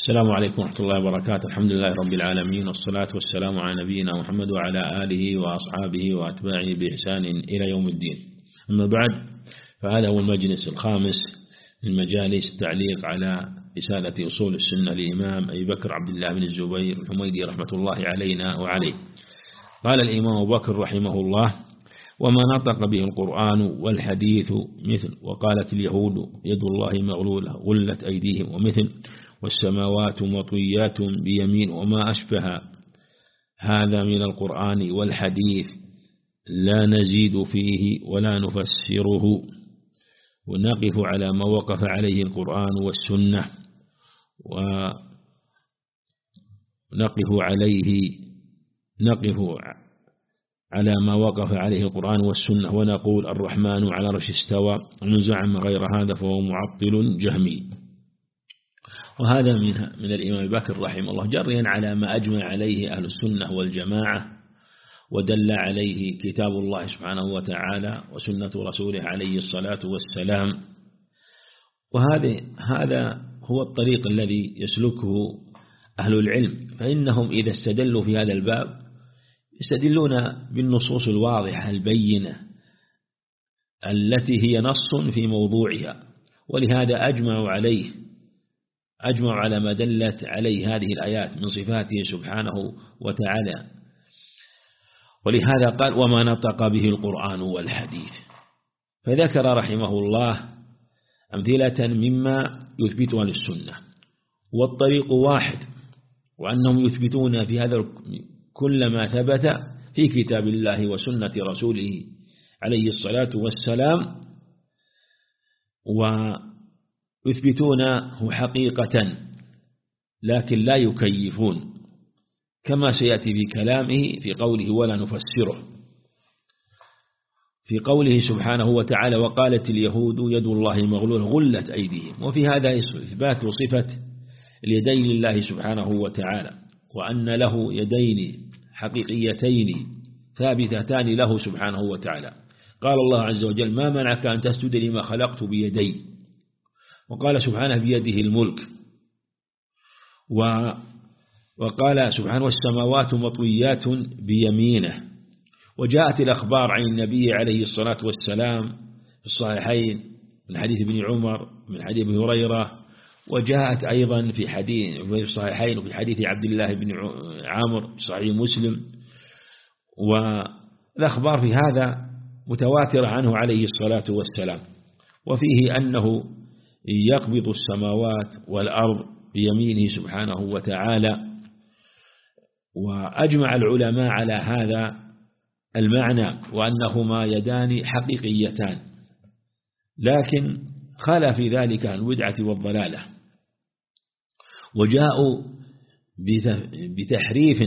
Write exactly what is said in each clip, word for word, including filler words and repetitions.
السلام عليكم ورحمة الله وبركاته. الحمد لله رب العالمين، والصلاة والسلام على نبينا محمد وعلى آله وأصحابه وأتباعه بإحسان إلى يوم الدين. أما بعد، فهذا هو المجلس الخامس من مجالس التعليق على رسالة أصول السنة للإمام أبي بكر عبد الله بن الزبير الحميدي رحمة الله علينا وعليه. قال الإمام أبو بكر رحمه الله: وما نطق به القرآن والحديث مثل وقالت اليهود يد الله مغلولة غلت أيديهم، ومثل والسماوات مطويات بيمين، وما أشبه هذا من القرآن والحديث لا نزيد فيه ولا نفسره، ونقف على ما وقف عليه القرآن والسنة ونقف عليه نقف على ما وقف عليه القرآن والسنة ونقول الرحمن على العرش استوى، ومن زعم غير هذا فهو معطل جهمي. وهذا من من الإمام بكر رحمه الله جريا على ما أجمع عليه أهل السنة والجماعة، ودل عليه كتاب الله سبحانه وتعالى وسنة رسوله عليه الصلاة والسلام. وهذا هذا هو الطريق الذي يسلكه أهل العلم، فإنهم إذا استدلوا في هذا الباب يستدلون بالنصوص الواضحة البينة التي هي نص في موضوعها، ولهذا أجمعوا عليه أجمعوا على ما دلت عليه هذه الآيات من صفاته سبحانه وتعالى. ولهذا قال: وما نطق به القرآن والحديث. فذكر رحمه الله أمثلة مما يثبتها للسنة، والطريق واحد، وأنهم يثبتون في هذا كل ما ثبت في كتاب الله وسنة رسوله عليه الصلاة والسلام، ويثبتونه حقيقة لكن لا يكيفون، كما سيأتي في كلامه في قوله ولا نفسره، في قوله سبحانه وتعالى: وقالت اليهود يد الله مغلولة غلت أيديهم. وفي هذا إثبات صفة اليدين لله سبحانه وتعالى، وأن له يدين حقيقيتين ثابتتان له سبحانه وتعالى. قال الله عز وجل: ما منعك أن تسجد لما خلقت بيدي. وقال سبحانه: بيده الملك. وقال سبحانه: والسماوات مطويات بيمينه. وجاءت الأخبار عن النبي عليه الصلاة والسلام في الصحيحين من حديث ابن عمر من حديث ابن هريرة، وجاءت أيضا في حديث في الصحيحين وفي حديث عبد الله بن عامر في صحيح مسلم. والأخبار في هذا متواترة عنه عليه الصلاة والسلام، وفيه أنه يقبض السماوات والأرض بيمينه سبحانه وتعالى. وأجمع العلماء على هذا المعنى، وأنهما يدان حقيقيتان، لكن خلا في ذلك عن البدعة والضلالة، وجاءوا بتحريف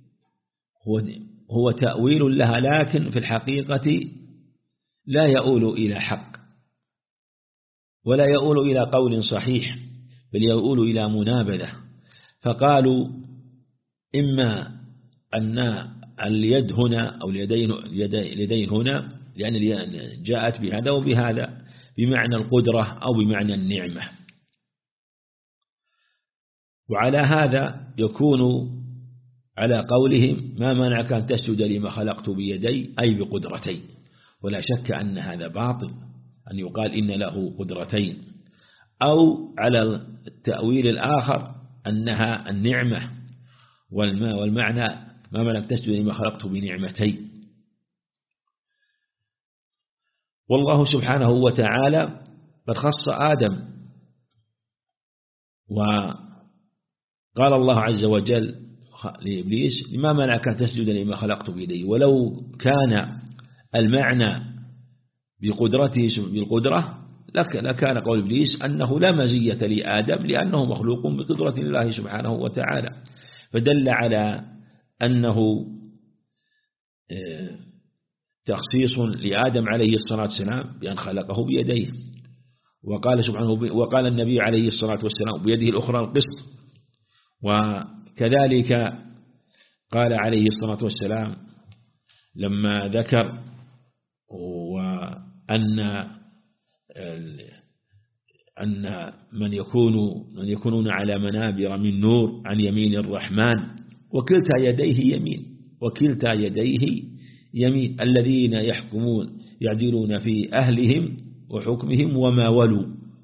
هو تأويل لها، لكن في الحقيقة لا يؤول إلى حق ولا يؤول إلى قول صحيح، بل يؤول إلى منابذة. فقالوا إما أن اليد هنا أو اليدين, اليدين هنا لأن جاءت بهذا وبهذا بمعنى القدرة أو بمعنى النعمة، وعلى هذا يكون على قولهم ما منعك أن تسجد لما خلقت بيدي أي بقدرتين. ولا شك أن هذا باطل أن يقال إن له قدرتين، أو على التأويل الآخر أنها النعمة والمعنى ما منعك تسجد لما خلقت بنعمتين. والله سبحانه وتعالى قد خص آدم، وقال الله عز وجل لإبليس: لما منعك أن تسجد لما خلقت بيدي. ولو كان المعنى بقدرته بالقدرة لكان قول إبليس أنه لا مزية لآدم لأنه مخلوق بقدرة الله سبحانه وتعالى، فدل على أنه تخصيص لآدم عليه الصلاة والسلام بأن خلقه بيديه. وقال سبحانه وقال النبي عليه الصلاة والسلام: بيده الأخرى القسط. وكذلك قال عليه الصلاة والسلام لما ذكر وأن أن من يكون من يكونون على منابر من نور عن يمين الرحمن وكلتا يديه يمين وكلتا يديه يمين الذين يحكمون يعدلون في أهلهم وحكمهم وما ولوا.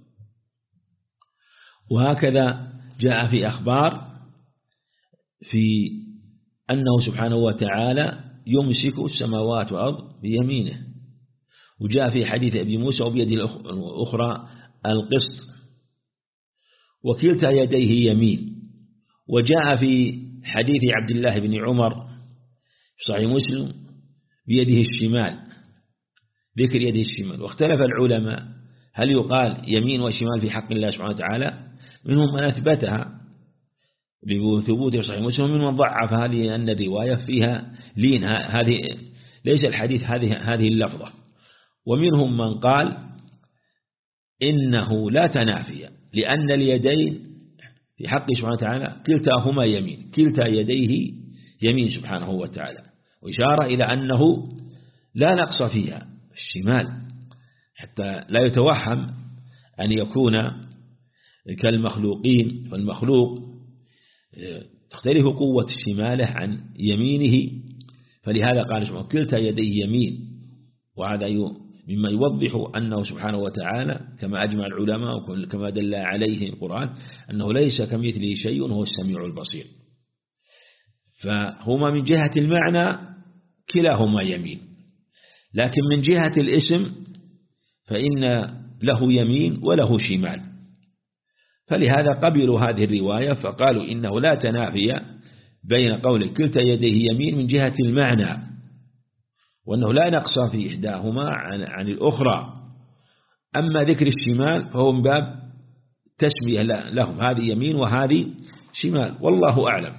وهكذا جاء في أخبار في أنه سبحانه وتعالى يمسك السماوات والأرض بيمينه، وجاء في حديث أبي موسى وبيده الأخرى القسط وكلتا يديه يمين. وجاء في حديث عبد الله بن عمر في صحيح مسلم بيده الشمال، ذكر يده الشمال. واختلف العلماء هل يقال يمين وشمال في حق الله سبحانه وتعالى، منهم من أثبتها بثبوت صحيح مسلم، ومنهم من ضعف هذه أن الرواية فيها لين، هذه ليس الحديث هذه هذه اللفظة. ومنهم من قال إنه لا تنافي، لأن اليدين في حق سبحانه وتعالى كلتاهما يمين، كلتا يديه يمين سبحانه وتعالى، وإشارة إلى أنه لا نقص فيها الشمال، حتى لا يتوهم أن يكون كالمخلوقين، فالمخلوق تختلف قوة شماله عن يمينه، فلهذا قال سبحانه كلتا يديه يمين. وهذا مما يوضح أنه سبحانه وتعالى كما أجمع العلماء وكما دل عليه القرآن أنه ليس كمثله شيء وهو السميع البصير. فهما من جهة المعنى كلاهما يمين، لكن من جهة الاسم فإن له يمين وله شمال، فلهذا قبلوا هذه الرواية فقالوا إنه لا تنافي بين قول كلتا يديه يمين من جهة المعنى، وأنه لا نقص في إحداهما عن, عن الأخرى. أما ذكر الشمال فهو من باب تسمية لهم، هذه يمين وهذه شمال، والله أعلم.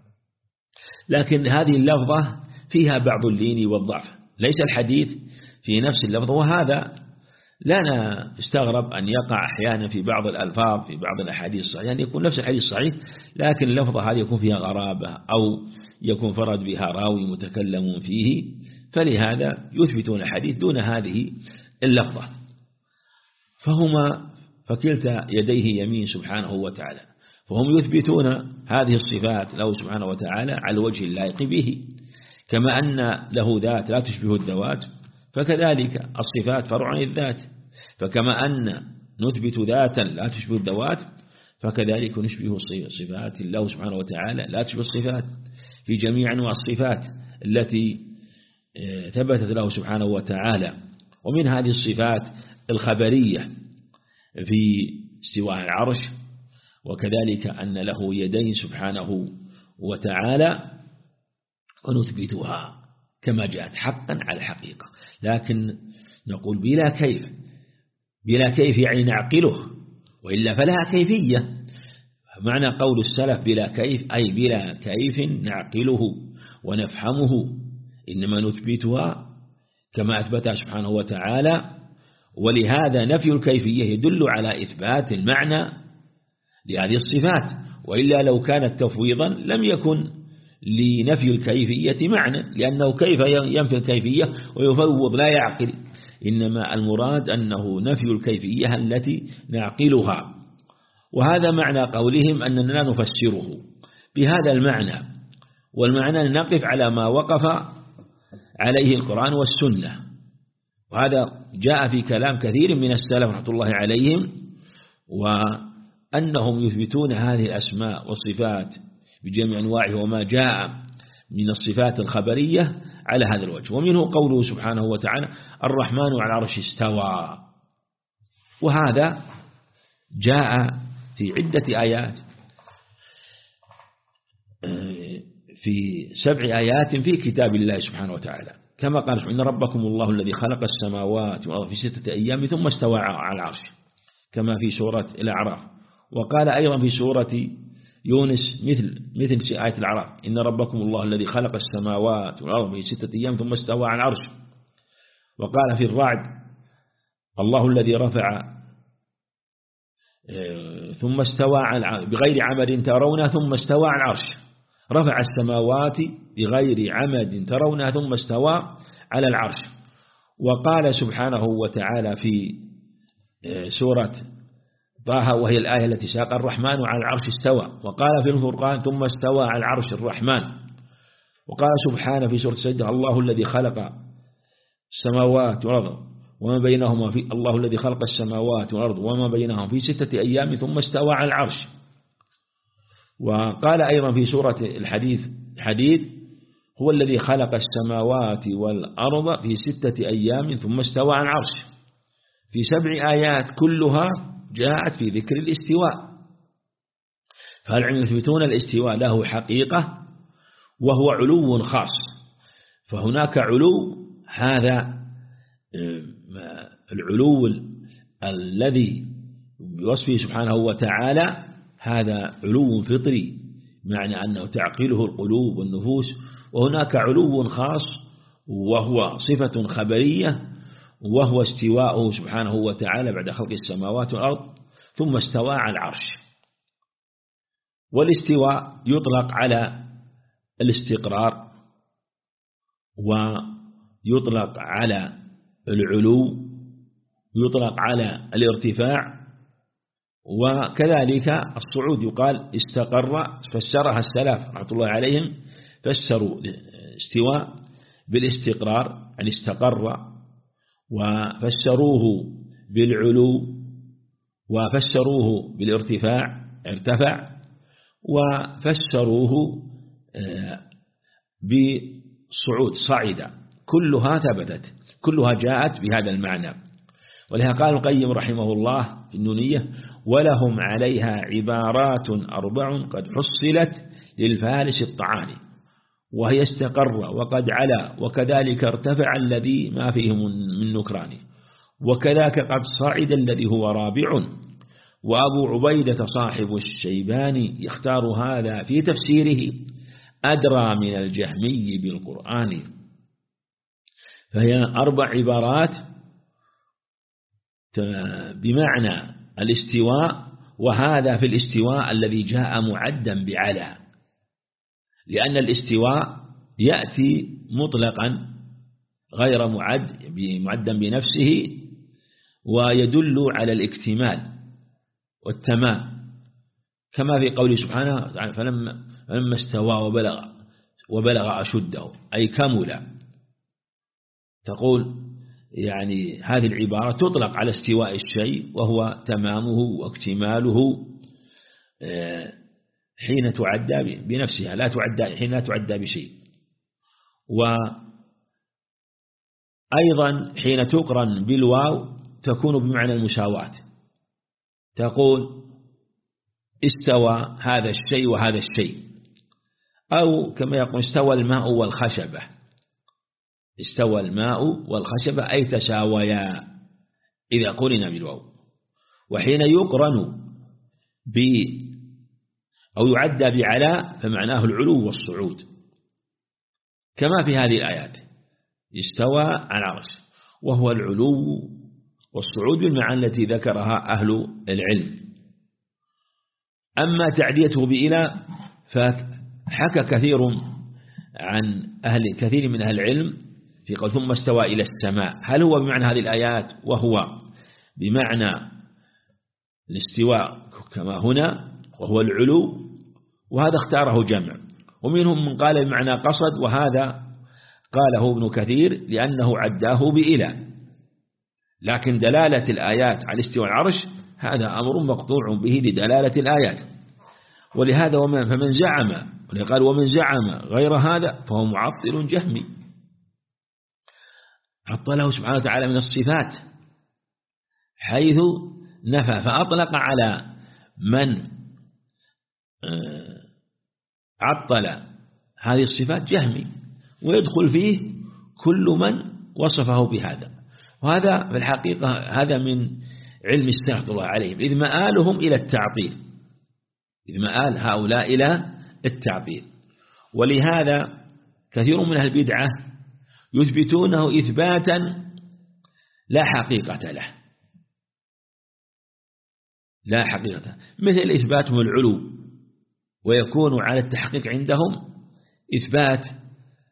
لكن هذه اللفظة فيها بعض اللين والضعف، ليس الحديث في نفس اللفظة، وهذا لا نستغرب أن يقع أحيانا في بعض الألفاظ في بعض الأحاديث الصحيحة، يعني يكون نفس الحديث صحيح لكن اللفظة هذه يكون فيها غرابة أو يكون فرد بها راوي متكلم فيه، فلهذا يثبتون الحديث دون هذه اللفظة. فهما فكلتا يديه يمين سبحانه وتعالى، فهم يثبتون هذه الصفات له سبحانه وتعالى على الوجه اللائق به، كما أن له ذات لا تشبه الذوات فكذلك الصفات فرع عن الذات، فكما أن نثبت ذاتا لا تشبه الذوات فكذلك نشبه الصفات الله سبحانه وتعالى لا تشبه الصفات في جميع أنواع الصفات التي ثبتت له سبحانه وتعالى. ومن هذه الصفات الخبرية في استواء العرش، وكذلك أن له يدين سبحانه وتعالى ونثبتها كما جاءت حقا على الحقيقة، لكن نقول بلا كيف، بلا كيف يعني نعقله، وإلا فلها كيفية. معنى قول السلف بلا كيف أي بلا كيف نعقله ونفهمه، إنما نثبتها كما أثبتها سبحانه وتعالى. ولهذا نفي الكيفية يدل على إثبات المعنى لهذه الصفات، وإلا لو كانت تفويضا لم يكن لنفي الكيفية معنى، لأنه كيف ينفي الكيفية ويفوض لا يعقل، إنما المراد أنه نفي الكيفية التي نعقلها. وهذا معنى قولهم أننا لا نفسره بهذا المعنى، والمعنى نقف على ما وقف عليه القرآن والسنة. وهذا جاء في كلام كثير من السلف رحمة الله عليهم، وأنهم يثبتون هذه الأسماء والصفات بجميع أنواعه وما جاء من الصفات الخبرية على هذا الوجه. ومنه قوله سبحانه وتعالى الرحمن على العرش استوى، وهذا جاء في عدة آيات، في سبع آيات في كتاب الله سبحانه وتعالى، كما قال إن ربكم الله الذي خلق السماوات والأرض في ستة أيام ثم استوى على العرش، كما في سورة الأعراف. وقال أيضا في سورة يونس مثل مثل في آية الأعراف إن ربكم الله الذي خلق السماوات والأرض في ستة أيام ثم استوى على العرش. وقال في الرعد الله الذي رفع ثم استوى على بغير عمد ترونها ثم استوى على العرش، رفع السماوات بغير عمد ترونها ثم استوى على العرش. وقال سبحانه وتعالى في سورة طه وهي الآية التي ساق الرحمن على العرش استوى. وقال في الفرقان ثم استوى على العرش الرحمن. وقال سبحانه في سورة السجدة الله الذي خلق السماوات والأرض وما بينهما في الله الذي خلق السماوات والأرض وما بينهما في ستة أيام ثم استوى على العرش. وقال أيضا في سورة الحديث الحديد هو الذي خلق السماوات والأرض في ستة أيام ثم استوى على العرش. في سبع آيات كلها جاءت في ذكر الاستواء. فالعلم يثبتون الاستواء له حقيقة وهو علو خاص. فهناك علو، هذا العلو الذي بوصفه سبحانه وتعالى هذا علو فطري، معنى أنه تعقله القلوب والنفوس. وهناك علو خاص وهو صفة خبرية، وهو استواءه سبحانه وتعالى بعد خلق السماوات والأرض ثم استوى على العرش. والاستواء يطلق على الاستقرار، ويطلق على العلو، يطلق على الارتفاع، وكذلك الصعود يقال استقر. فسرها السلف رحمة الله عليهم، فسروا الاستواء بالاستقرار يعني استقر، وفسروه بالعلو، وفسروه بالارتفاع ارتفع، وفسروه بصعود صعد. كلها ثبتت، كلها جاءت بهذا المعنى. ولها قال القيم رحمه الله في النونية ولهم عليها عبارات أربع قد حصلت للفارس الطعاني، وهي استقر وقد علا وكذلك ارتفع الذي ما فيه من نكران، وكذاك قد صعد الذي هو رابع. وأبو عبيدة صاحب الشيباني يختار هذا في تفسيره أدرى من الجهمي بالقرآن. فهي أربع عبارات بمعنى الاستواء، وهذا في الاستواء الذي جاء معدا بعلا، لأن الاستواء يأتي مطلقا غير معد معدا بنفسه، ويدل على الاكتمال والتمام، كما في قوله سبحانه فلما, فلما استوى وبلغ وبلغ أشده أي كمل. تقول يعني هذه العبارة تطلق على استواء الشيء وهو تمامه واكتماله حين تعدى بنفسها، لا تعدى حين لا تعدى بشيء. وأيضا حين تقرن بالواو تكون بمعنى المساواة، تقول استوى هذا الشيء وهذا الشيء، أو كما يقول استوى الماء والخشبة، استوى الماء والخشبة أي تساويا إذا قرن بالواو. وحين يقرن ب أو يعدى بعلا فمعناه العلو والصعود، كما في هذه الآيات استوى على العرش، وهو العلو والصعود بالمعنى التي ذكرها أهل العلم. أما تعديته بإلى فحكى كثير عن أهل كثير من أهل العلم في قول ثم استوى إلى السماء، هل هو بمعنى هذه الآيات وهو بمعنى الاستواء كما هنا وهو العلو، وهذا اختاره جمع. ومنهم من قال بمعنى قصد، وهذا قاله ابن كثير لأنه عداه بإلى، لكن دلالة الآيات على استواء العرش هذا أمر مقطوع به لدلالة الآيات. ولهذا ومن فمن زعم قال ومن زعم غير هذا فهو معطل جهمي، عطله سبحانه وتعالى من الصفات حيث نفى، فأطلق على من عطل هذه الصفات جهمي، ويدخل فيه كل من وصفه بهذا. وهذا في الحقيقة هذا من علم السلف الله عليهم، إذ مآلهم إلى التعطيل، إذ مآل هؤلاء إلى التعطيل. ولهذا كثير من أهل البدعة يثبتونه إثباتا لا حقيقة له، لا حقيقة، مثل إثباتهم العلو، ويكون على التحقيق عندهم إثبات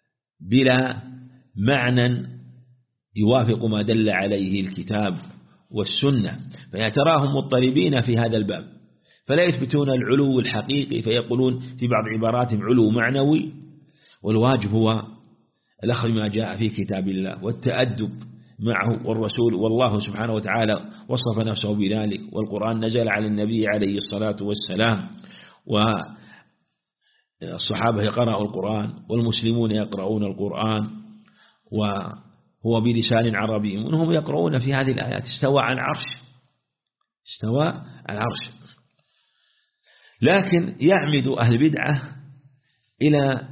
بلا معنى يوافق ما دل عليه الكتاب والسنة، فيتراهم مضطربين في هذا الباب، فلا يثبتون العلو الحقيقي، فيقولون في بعض عباراتهم علو معنوي. والواجب هو الأخذ ما جاء في كتاب الله والتأدب معه والرسول، والله سبحانه وتعالى وصف نفسه بذلك، والقرآن نزل على النبي عليه الصلاة والسلام، والصحابة يقرأوا القرآن والمسلمون يقرؤون القرآن، وهو بلسان عربي، وهم يقرؤون في هذه الآيات استوى على العرش، استوى على العرش. لكن يعمد أهل البدعة إلى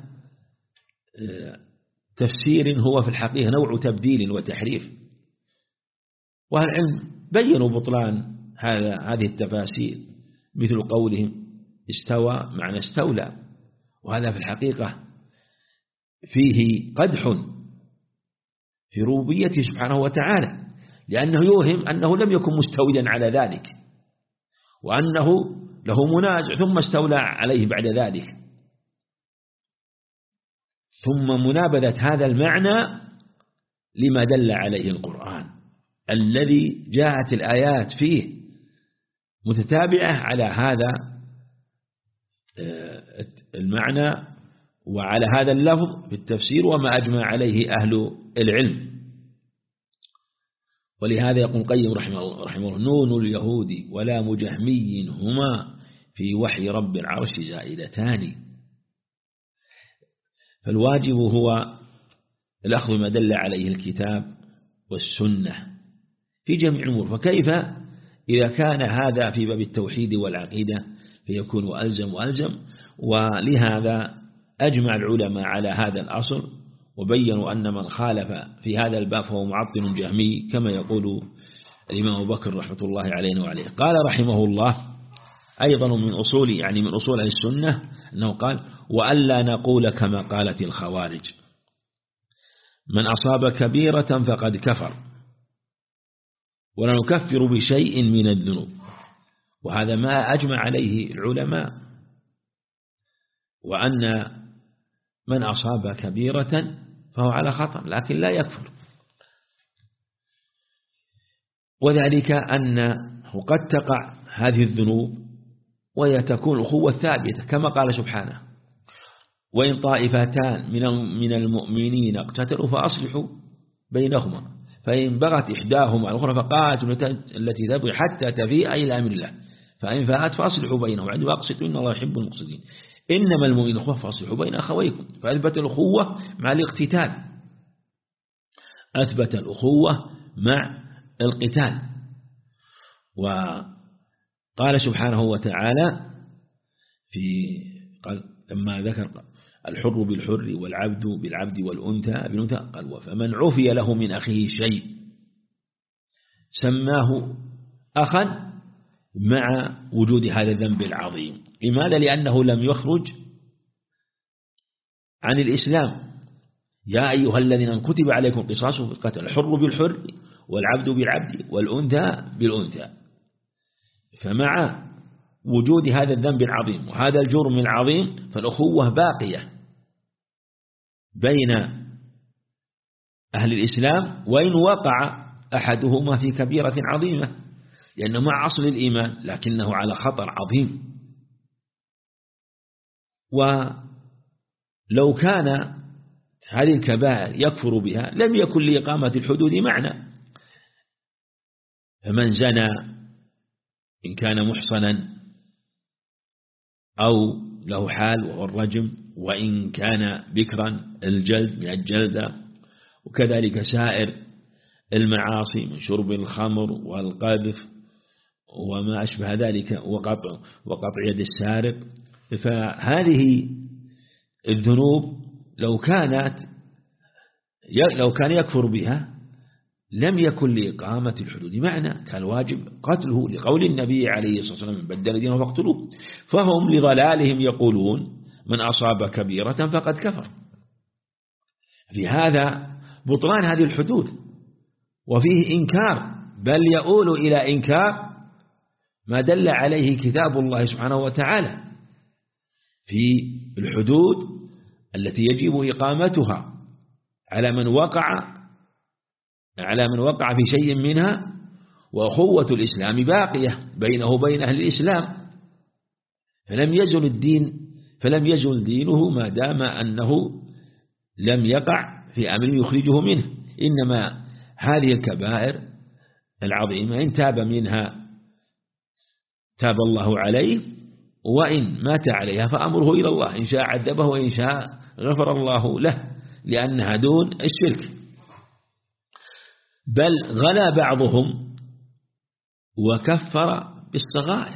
تفسير هو في الحقيقة نوع تبديل وتحريف، وأهل العلم بيّنوا بطلان هذا هذه التفاسير، مثل قولهم استوى معنى استولى، وهذا في الحقيقة فيه قدح في ربوبيته سبحانه وتعالى، لأنه يوهم أنه لم يكن مستوليا على ذلك، وأنه له منازع ثم استولى عليه بعد ذلك. ثم منابذة هذا المعنى لما دل عليه القرآن الذي جاءت الآيات فيه متتابعة على هذا المعنى وعلى هذا اللفظ في التفسير وما أجمع عليه أهل العلم. ولهذا يقول القيم رحمه, رحمه الله: نون اليهود ولا مجهمي هما في وحي رب العرش زائدتان. فالواجب هو الأخذ ما دل عليه الكتاب والسنة في جميع الأمور. فكيف إذا كان هذا في باب التوحيد والعقيدة فيكون ألزم وألزم. ولهذا أجمع العلماء على هذا الأصل، وبينوا أن من خالف في هذا الباب فهو معطل جهمي، كما يقول الإمام أبو بكر رحمة الله عليه وعليه. قال رحمه الله أيضا من أصول يعني من أصول السنة أنه قال: وألا نقول كما قالت الخوارج من أصاب كبيرة فقد كفر، ولا نكفر بشيء من الذنوب. وهذا ما أجمع عليه العلماء، وأن من أصاب كبيرة فهو على خطر لكن لا يكفر، وذلك أنه قد تقع هذه الذنوب وهي تكون الأخوة ثابتة، كما قال سبحانه: وإن طائفتان من المؤمنين اقتتلوا فأصلحوا بينهما فإن بغت إحداهما على الأخرى فقاتلوا التي تبغي حتى تفيء إلى أمر الله فإن فاءت فأصلحوا بينهما وأقسطوا إن الله يحب المقسطين إنما المؤمنون أخوة فأصلحوا بين أخويكم. فأثبت الأخوة مع الاقتتال، أثبت الأخوة مع القتال. وقال سبحانه وتعالى في قال لما ذكر الحر بالحر والعبد بالعبد والأنثى بالأنثى قال: وفمن عفي له من أخيه شيء سماه أخا مع وجود هذا الذنب العظيم. لماذا؟ لأنه لم يخرج عن الإسلام. يا أيها الذين كتب عليكم القصاص في القتل الحر بالحر والعبد بالعبد والأنثى بالأنثى. فمع وجود هذا الذنب العظيم وهذا الجرم العظيم فالأخوة باقية بين أهل الإسلام، وإن وقع أحدهما في كبيرة عظيمة، لأنه مع أصل الإيمان لكنه على خطر عظيم. ولو كان هذه الكبائر يكفر بها لم يكن لإقامة الحدود معنى. فمن زنى إن كان محصنا أو له حال وهو الرجم، وإن كان بكرا الجلد من الجلدة، وكذلك سائر المعاصي من شرب الخمر والقذف وما أشبه ذلك وقطع, وقطع يد السارق. فهذه الذنوب لو كانت لو كان يكفر بها لم يكن لإقامة الحدود معنى، كان واجب قتله لقول النبي عليه الصلاة والسلام: من بدل دينه فاقتلوه. فهم لضلالهم يقولون من أصاب كبيرة فقد كفر. في هذا بطلان هذه الحدود، وفيه إنكار، بل يؤول إلى إنكار ما دل عليه كتاب الله سبحانه وتعالى في الحدود التي يجب إقامتها على من وقع على من وقع في شيء منها، وأخوة الإسلام باقية بينه وبين أهل الإسلام، فلم يزل الدين فلم يزل دينه ما دام أنه لم يقع في أمر يخرجه منه. إنما هذه الكبائر العظيمة إن تاب منها تاب الله عليه، وإن مات عليها فأمره إلى الله، إن شاء عذبه وإن شاء غفر الله له، لأنها دون الشرك. بل غلا بعضهم وكفر بالصغائر.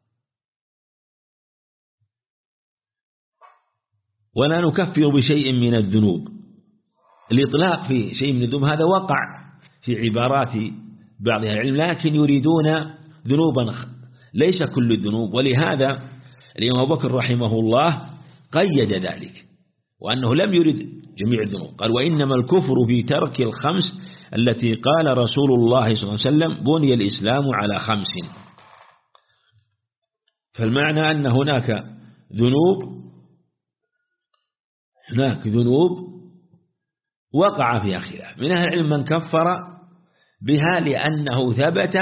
ولا نكفر بشيء من الذنوب. الإطلاق في شيء من الذنوب هذا وقع في عبارات بعض أهل العلم، لكن يريدون ذنوبا ليس كل الذنوب. ولهذا الإمام أبو بكر رحمه الله قيد ذلك، وأنه لم يرد جميع الذنوب. قال: وإنما الكفر في ترك الخمس التي قال رسول الله صلى الله عليه وسلم بني الإسلام على خمس. فالمعنى أن هناك ذنوب هناك ذنوب وقع فيها خلاف من أهل العلم، من كفر بها لأنه ثبت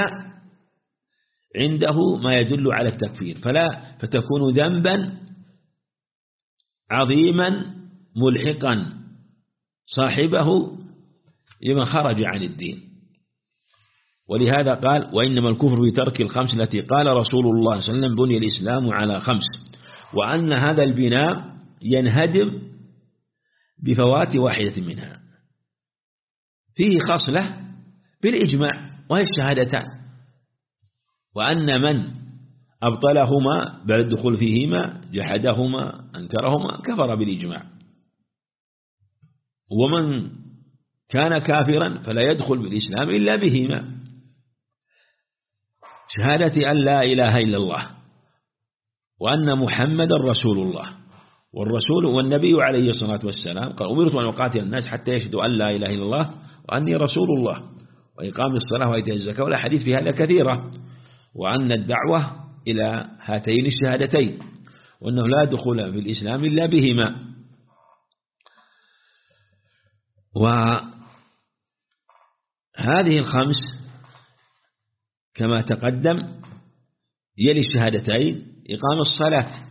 عنده ما يدل على التكفير، فلا فتكون ذنبا عظيما ملحقا صاحبه لمن خرج عن الدين. ولهذا قال: وإنما الكفر بترك الخمس التي قال رسول الله صلى الله عليه وسلم بني الإسلام على خمس، وأن هذا البناء ينهدم بفوات واحدة منها. فيه خصلة بالإجماع وهي الشهادتان، وأن من أبطلهما بعد الدخول فيهما جحدهما أنكرهما كفر بالإجماع، ومن كان كافرا فلا يدخل بالإسلام إلا بهما: شهادة أن لا إله إلا الله وأن محمد رسول الله. والرسول والنبي عليه الصلاة والسلام قال: أمرت أن أقاتل الناس حتى يشهدوا أن لا إله إلا الله وأني رسول الله وإقام الصلاة وإيتاء الزكاة. ولا حديث في هذا كثيرة. وأن الدعوة إلى هاتين الشهادتين، وأنه لا دخول في الإسلام إلا بهما. وهذه الخمس كما تقدم يلي الشهادتين إقام الصلاة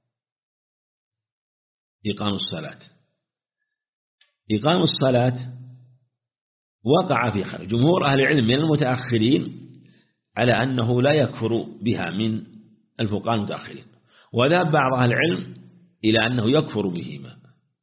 إقام الصلاة إقام الصلاة وقع في خلف جمهور أهل العلم من المتأخرين على أنه لا يكفر بها من الفقهاء المتأخرين، وذهب بعض أهل العلم إلى أنه يكفر بهما.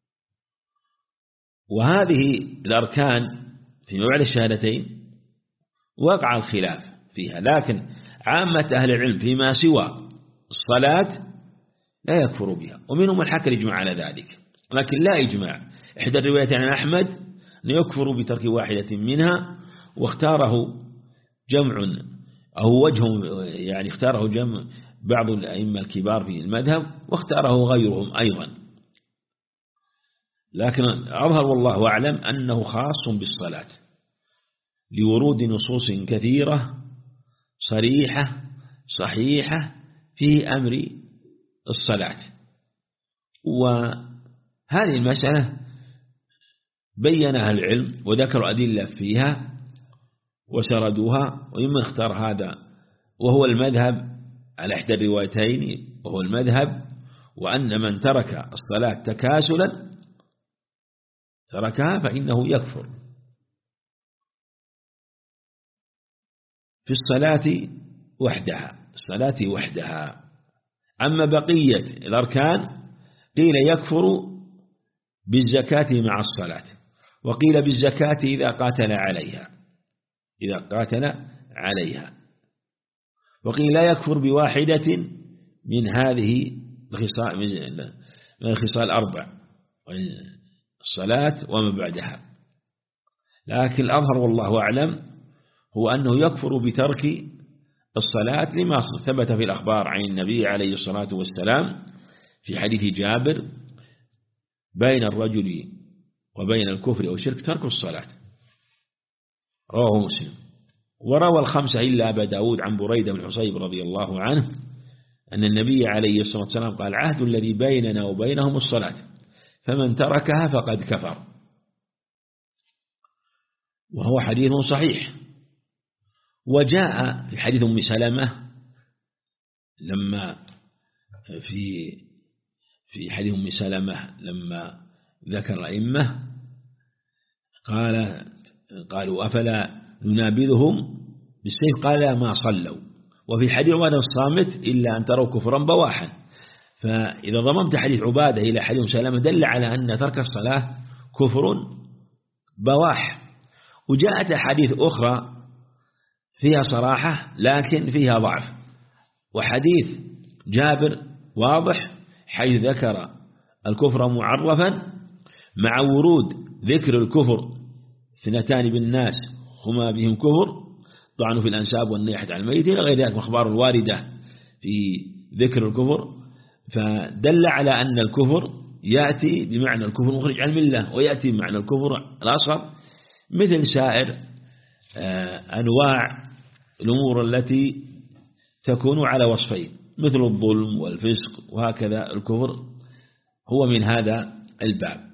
وهذه الأركان في بعد الشهادتين وقع الخلاف فيها، لكن عامة أهل العلم فيما سوى الصلاة لا يكفر بها، ومنهم من حكى الإجماع على ذلك، لكن لا إجماع. إحدى الروايات عن أحمد أن يكفر بترك واحدة منها، واختاره جمع أو وجه يعني اختاره جمع بعض الأئمة الكبار في المذهب، واختاره غيرهم أيضا. لكن أظهر والله أعلم أنه خاص بالصلاة لورود نصوص كثيرة صريحة صحيحة في أمر الصلاة. وهذه المسألة بينها العلم وذكروا أدلة فيها وسردوها، وممن اختار هذا وهو المذهب على إحدى الروايتين وهو المذهب، وأن من ترك الصلاة تكاسلا تركها فإنه يكفر في الصلاة وحدها الصلاة وحدها. أما بقية الأركان قيل يكفر بالزكاة مع الصلاة، وقيل بالزكاة إذا قاتل عليها إذا قاتل عليها وقيل لا يكفر بواحدة من هذه الخصال من الخصال الأربع، الصلاة وما بعدها. لكن الأظهر والله أعلم هو أنه يكفر بترك الصلاة لما ثبت في الأخبار عن النبي عليه الصلاة والسلام في حديث جابر: بين الرجل وبين الكفر أو الشرك ترك الصلاة، رواه مسلم. وروى الخمسة إلا أبا داود عن بريدة بن حصيب رضي الله عنه أن النبي عليه الصلاة والسلام قال: عهد الذي بيننا وبينهم الصلاة فمن تركها فقد كفر. وهو حديث صحيح. وجاء في حديث أم سلمة لما في في حديث أم سلمة لما ذكر الأئمة قال قالوا أفلا ننابذهم بالسيف قال ما صلوا. وفي حديث عبادة الصامت إلا أن تروا كفرا بواحا. فإذا ضممت حديث عبادة إلى حديث أم سلمة دل على أن ترك الصلاة كفر بواح. وجاءت حديث أخرى فيها صراحة لكن فيها ضعف. وحديث جابر واضح حيث ذكر الكفر معرفا مع ورود ذكر الكفر اثنتان بالناس هما بهم كفر طعن في الأنساب والنيحة على الميت إلى غير ذلك الأخبار الواردة في ذكر الكفر. فدل على أن الكفر يأتي بمعنى الكفر مخرج عن الملة ويأتي بمعنى الكفر الأصغر مثل سائر أنواع الأمور التي تكون على وصفين مثل الظلم والفسق وهكذا. الكفر هو من هذا الباب.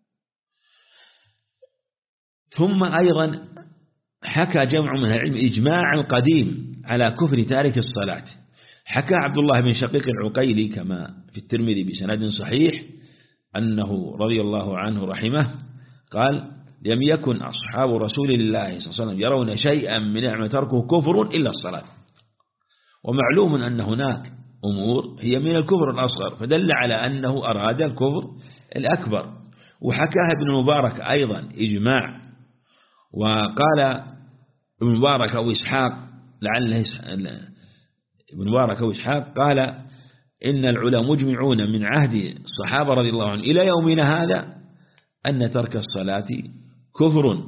ثم أيضا حكى جمع من العلم إجماع القديم على كفر تارك الصلاة. حكى عبد الله بن شقيق العقيلي كما في الترمذي بسند صحيح أنه رضي الله عنه رحمه قال لم يكن أصحاب رسول الله صلى الله عليه وسلم يرون شيئا من نعمة تركه كفر إلا الصلاة. ومعلوم أن هناك أمور هي من الكفر الأصغر فدل على أنه أراد الكفر الأكبر. وحكاها ابن المبارك أيضا إجماع. وقال ابن المبارك أو إسحاق لعله ابن مبارك وإسحاق قال إن العلماء مجمعون من عهد الصحابة رضي الله عنهم إلى يومنا هذا أن ترك الصلاة كفر.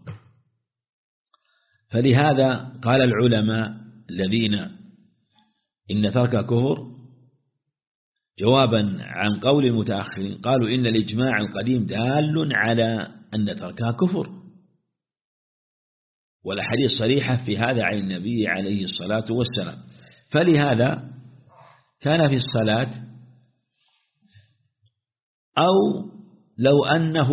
فلهذا قال العلماء الذين إن ترك كفر جوابا عن قول المتأخرين قالوا إن الإجماع القديم دال على أن تركها كفر. والأحاديث صريحة في هذا عن النبي عليه الصلاة والسلام. فلهذا كان في الصلاة أو لو أنه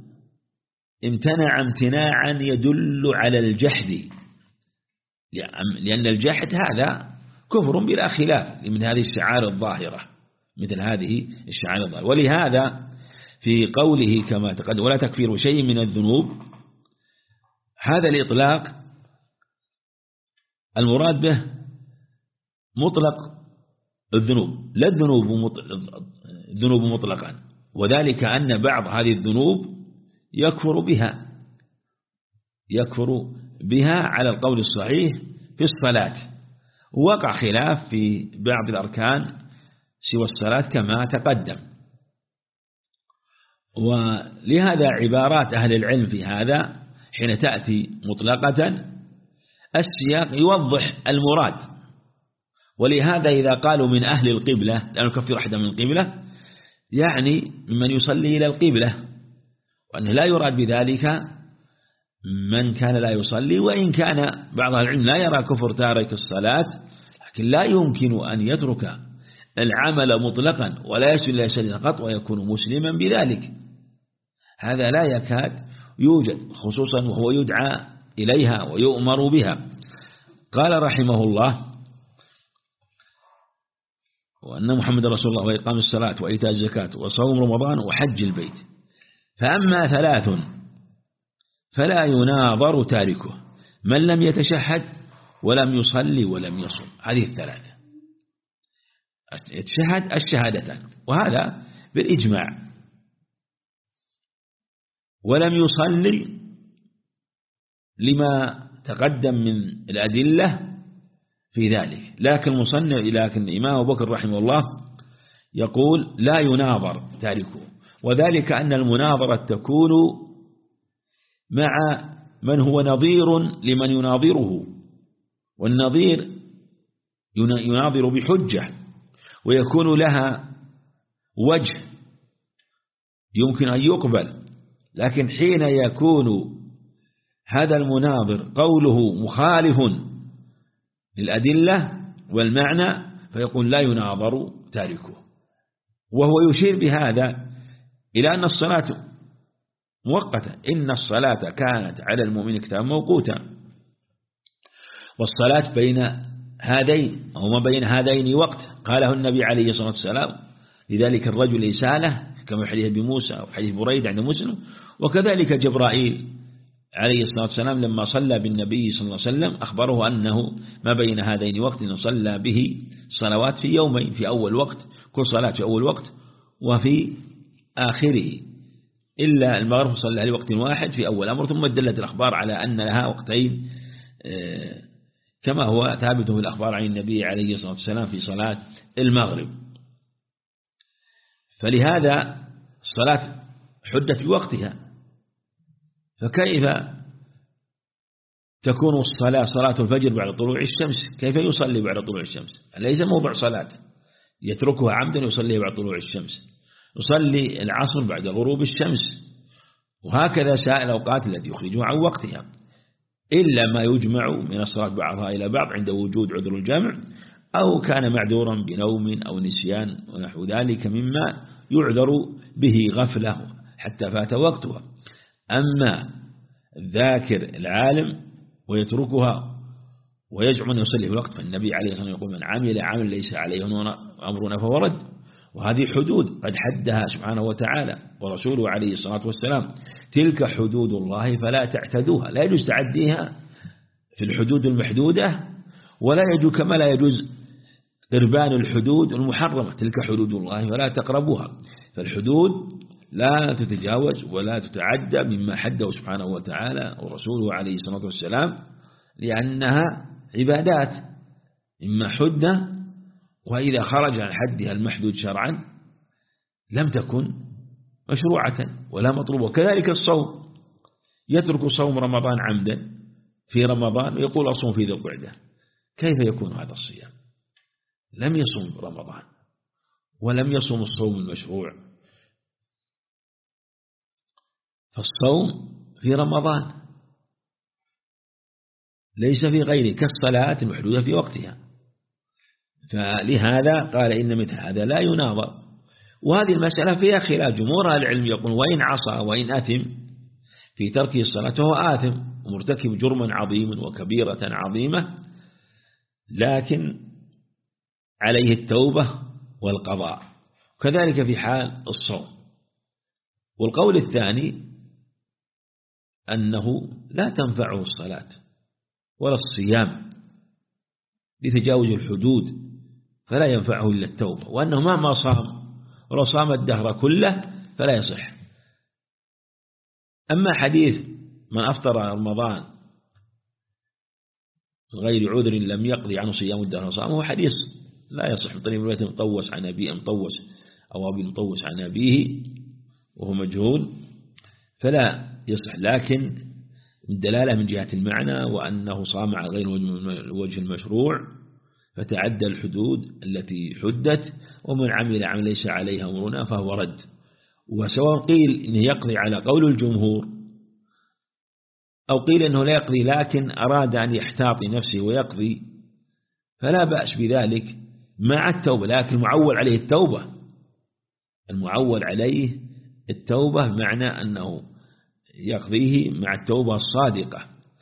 امتنع امتناعا يدل على الجحد لأن الجحد هذا كفر بلا خلاف من هذه الشعائر الظاهرة مثل هذه الشعائر الظاهرة. ولهذا في قوله كما تقدم ولا تكفير شيء من الذنوب هذا الإطلاق المراد به مطلق الذنوب لا الذنوب الذنوب مطلقا. وذلك أن بعض هذه الذنوب يكفر بها يكفر بها على القول الصحيح في الصلاة. وقع خلاف في بعض الأركان سوى الصلاة كما تقدم. ولهذا عبارات أهل العلم في هذا حين تأتي مطلقة السياق يوضح المراد. ولهذا إذا قالوا من أهل القبلة لا نكفر أحدا من القبلة يعني ممن يصلي إلى القبلة وأنه لا يراد بذلك من كان لا يصلي. وإن كان بعض العلم لا يرى كفر تارك الصلاة لكن لا يمكن أن يترك العمل مطلقا ولا يسجد إلى سجدة قط ويكون مسلما بذلك. هذا لا يكاد يوجد خصوصا وهو يدعى إليها ويؤمر بها. قال رحمه الله وأن محمد رسول الله وإقام الصلاة وإيتاء الزكاة وصوم رمضان وحج البيت. فأما ثلاث فلا يناظر تاركه من لم يتشهد ولم يصلي ولم يصم. هذه الثلاثة يتشهد الشهادتان وهذا بالإجماع ولم يصلي لما تقدم من الأدلة في ذلك. لكن المصنف لكن الإمام أبو بكر رحمه الله يقول لا يناظر تاركه. وذلك أن المناظرة تكون مع من هو نظير لمن يناظره والنظير يناظر بحجة ويكون لها وجه يمكن أن يقبل. لكن حين يكون هذا المناظر قوله مخالف للأدلة والمعنى فيقول لا يناظر تاركه. وهو يشير بهذا إلى أن الصلاة مؤقتة إن الصلاة كانت على المؤمن كتابا موقوتا. والصلاة بين هذين أو ما بين هذين وقت قاله النبي عليه الصلاة والسلام. لذلك الرجل سأله كما في حديث أبي موسى أو حديث بريد عند مسلم، وكذلك جبرائيل عليه الصلاة والسلام لما صلى بالنبي صلى الله عليه وسلم أخبره أنه ما بين هذين وقت صلى به صلوات في يومين، في أول وقت كل صلاة في أول وقت وفي آخره، إلا المغرب صلى لوقت واحد في أول أمر. ثم دلت الأخبار على أن لها وقتين كما هو ثابت في الأخبار عن النبي عليه الصلاة والسلام في صلاة المغرب. فلهذا الصلاة حدت بوقتها، فكيف تكون الصلاة صلاة الفجر بعد طلوع الشمس؟ كيف يصلي بعد طلوع الشمس؟ ليس موضع صلاة يتركها عمدا يصلي بعد طلوع الشمس، يصلي العصر بعد غروب الشمس، وهكذا سائر الأوقات التي يخرجها عن وقتها، إلا ما يجمع من الصلاة بعضها إلى بعض عند وجود عذر الجمع، أو كان معذورا بنوم أو نسيان ونحو ذلك مما يعذر به غفلة حتى فات وقتها. أما الذاكر العالم ويتركها ويزعم أن يصلي في الوقت، فالنبي عليه الصلاة والسلام يقول من عمل عمل ليس عليه أمرنا فهو رد. وهذه حدود قد حدها سبحانه وتعالى ورسوله عليه الصلاة والسلام، تلك حدود الله فلا تعتدوها، لا يجوز تعديها في الحدود المحدودة، ولا يجوز كما لا يجوز قربان الحدود المحرمة، تلك حدود الله فلا تقربوها. فالحدود لا تتجاوز ولا تتعدى مما حده سبحانه وتعالى ورسوله عليه الصلاة والسلام، لأنها عبادات مما حد، وإذا خرج عن حدها المحدود شرعا لم تكن مشروعة ولا مطلوبة. وكذلك الصوم، يترك صوم رمضان عمدا في رمضان ويقول أصوم في ذي القعدة، كيف يكون هذا الصيام؟ لم يصوم رمضان ولم يصوم الصوم المشروع. فالصوم في رمضان ليس في غيره، كالصلاة المحدودة في وقتها. فلهذا قال إن مثل هذا لا يناظر. وهذه المسألة فيها خلاف، جمهور أهل العلم يقول وإن عصى وإن أثم في تركه الصلاة فهو آثم ومرتكب جرما عظيما وكبيرة عظيمة، لكن عليه التوبة والقضاء، كذلك في حال الصوم. والقول الثاني أنه لا تنفعه الصلاة ولا الصيام لتجاوز الحدود، فلا ينفعه إلا التوبة، وأنه مهما صام ولو صام الدهر كله فلا يصح. أما حديث من أفطر رمضان غير عذر لم يقضي عنه صيام الدهر صامه، هو حديث لا يصح من طريق رواية مطوس عن أبي مطوس أو أبي مطوس عن أبيه وهو مجهول، فلا يصح. لكن الدلالة من جهة المعنى وأنه صام على غير الوجه المشروع فتعدى الحدود التي حدت، ومن عمل عمل ليس عليها أمرنا فهو رد. وسواء قيل إنه يقضي على قول الجمهور أو قيل إنه لا يقضي لكن أراد أن يحتاط نفسه ويقضي، فلا بأس بذلك مع التوبة، لكن المعول عليه التوبة، المعول عليه التوبة معنى أنه يقضيه مع التوبة الصادقة.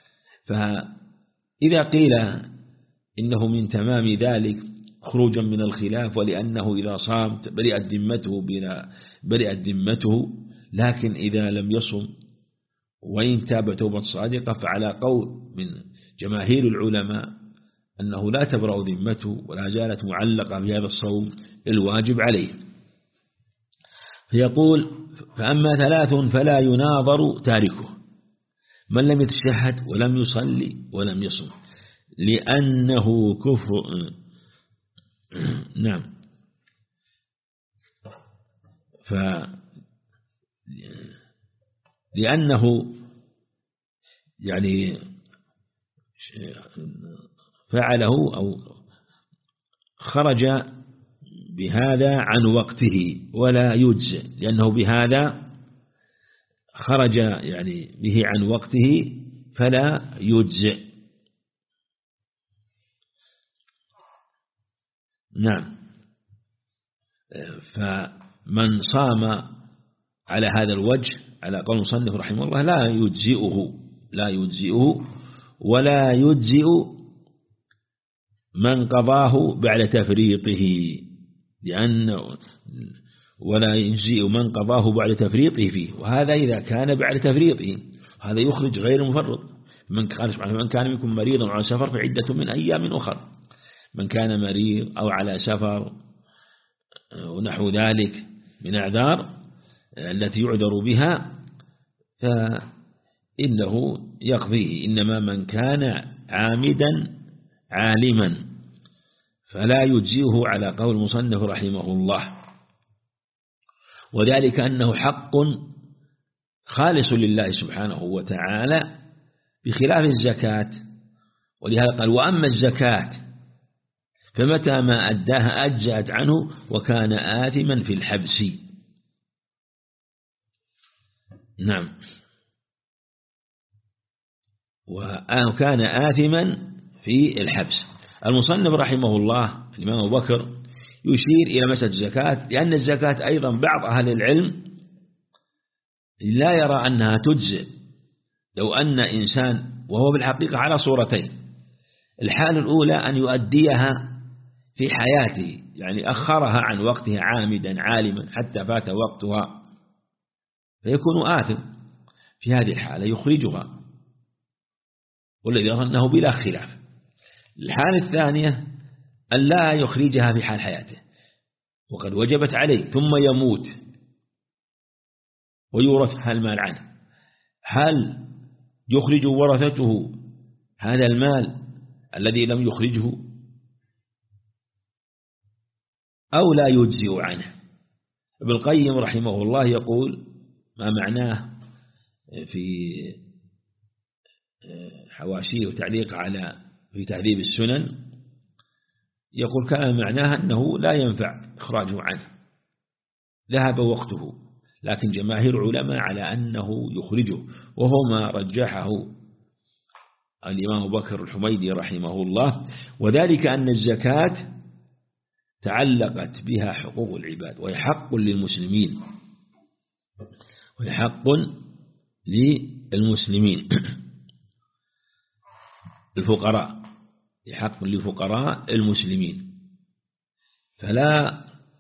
فإذا قيل إنه من تمام ذلك خروجا من الخلاف، ولأنه إذا صام برئت ذمته بلا برئت ذمته، لكن إذا لم يصم وإن تاب توبة صادقة فعلى قول من جماهير العلماء أنه لا تبرأ ذمته ولا زالت معلقة بهذا الصوم الواجب عليه. فيقول فأما ثلاث فلا يناظر تاركه: من لم يتشهد ولم يصلي ولم يصم لأنه كفر. نعم، ف لأنه يعني فعله أو خرج بهذا عن وقته ولا يجزئ، لأنه بهذا خرج يعني به عن وقته فلا يجزئ. نعم، فمن صام على هذا الوجه على قول المصنف رحمه الله لا يجزئه لا يجزئه ولا يجزئ من قضاه بعد تفريطه، لأنه ولا يجزئ من قضاه بعد تفريطه فيه، وهذا إذا كان بعد تفريطه، هذا يخرج غير المفرط. من قال سبحانه من كان منكم مريضا على سفر فعدة من أيام أخر، من كان مريض أو على سفر ونحو ذلك من أعذار التي يعذر بها فإنه يقضيه. إنما من كان عامدا عالما فلا يجزيه على قول المصنف رحمه الله، وذلك أنه حق خالص لله سبحانه وتعالى بخلاف الزكاة. ولهذا قال وأما الزكاة فمتى ما أداها أجزأت عنه وكان آثما في الحبس. نعم، وكان آثما في الحبس. المصنف رحمه الله الإمام أبو بكر يشير إلى مسألة الزكاة، لأن الزكاة أيضا بعض أهل العلم لا يرى أنها تجزئ لو أن إنسان، وهو بالحقيقة على صورتين: الحالة الأولى أن يؤديها في حياته، يعني أخرها عن وقتها عامدا عالما حتى فات وقتها فيكون آثم، في هذه الحالة يخرجها، والذي يرى أنه بلا خلاف. الحالة الثانية أن لا يخرجها في حال حياته وقد وجبت عليه ثم يموت ويورثها المال عنه، هل يخرج ورثته هذا المال الذي لم يخرجه أو لا يجزئ عنه؟ ابن القيم رحمه الله يقول ما معناه في حواشيه وتعليق على في تهذيب السنن، يقول كان معناها أنه لا ينفع إخراجه عنه، ذهب وقته، لكن جماهير علماء على أنه يخرجه، وهو ما رجحه الإمام أبو بكر الحميدي رحمه الله، وذلك أن الزكاة تعلقت بها حقوق العباد، وهي حق للمسلمين وهي حق للمسلمين الفقراء، حق لفقراء المسلمين، فلا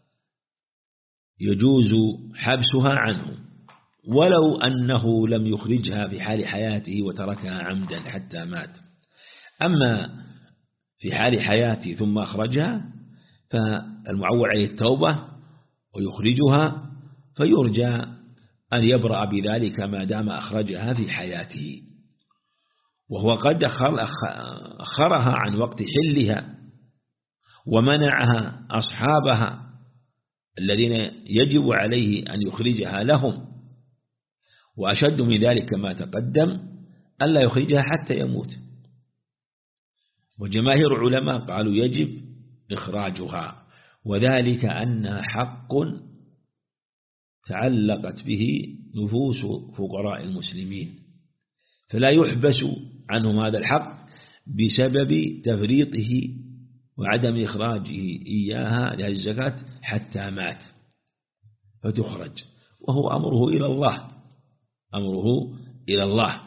يجوز حبسها عنه ولو أنه لم يخرجها في حال حياته وتركها عمدا حتى مات. أما في حال حياته ثم أخرجها فالمعول عليه التوبة ويخرجها، فيرجى أن يبرأ بذلك ما دام أخرجها في حياته، وهو قد أخرها عن وقت حلها ومنعها أصحابها الذين يجب عليه أن يخرجها لهم، وأشد من ذلك ما تقدم ألا يخرجها حتى يموت. وجماهير علماء قالوا يجب إخراجها، وذلك أنها حق تعلقت به نفوس فقراء المسلمين، فلا يحبس عنهم هذا الحق بسبب تفريطه وعدم إخراجه إياها لهذه الزكاة حتى مات فتخرج، وهو أمره إلى الله أمره إلى الله.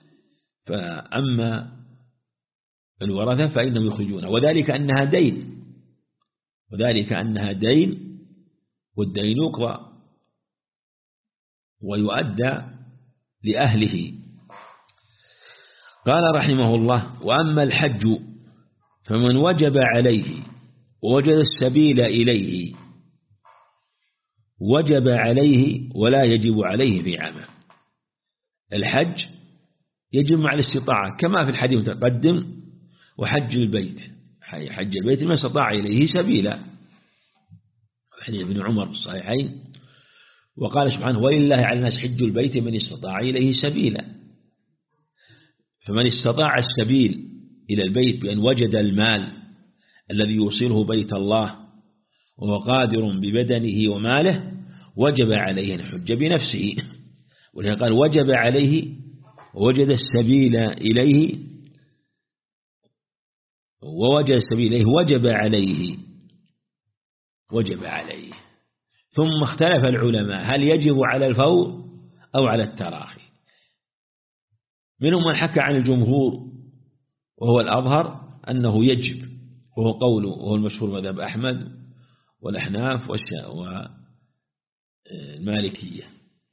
فأما الورثة فإنهم يخرجونها، وذلك أنها دين وذلك أنها دين والدين يقضى ويؤدى لأهله. قال رحمه الله: وأما الحج فمن وجب عليه ووجد السبيل إليه وجب عليه ولا يجب عليه في عامه. الحج يجب مع الاستطاعة كما في الحديث المتقدم، وحج البيت حج البيت ما استطاع إليه سبيلا، حديث ابن عمر في الصحيحين. وقال سبحانه: ولله على الناس حج البيت من استطاع إليه سبيلا. فمن استطاع السبيل إلى البيت بأن وجد المال الذي يوصله بيت الله وهو قادر ببدنه وماله وجب عليه أن يحج بنفسه، ولهذا قال وجب عليه ووجد السبيل إليه ووجد السبيل إليه وجب عليه وجب عليه. ثم اختلف العلماء هل يجب على الفور أو على التراخي. منهم من حكى عن الجمهور وهو الأظهر أنه يجب، وهو قوله وهو المشهور مذهب أحمد والأحناف والمالكية.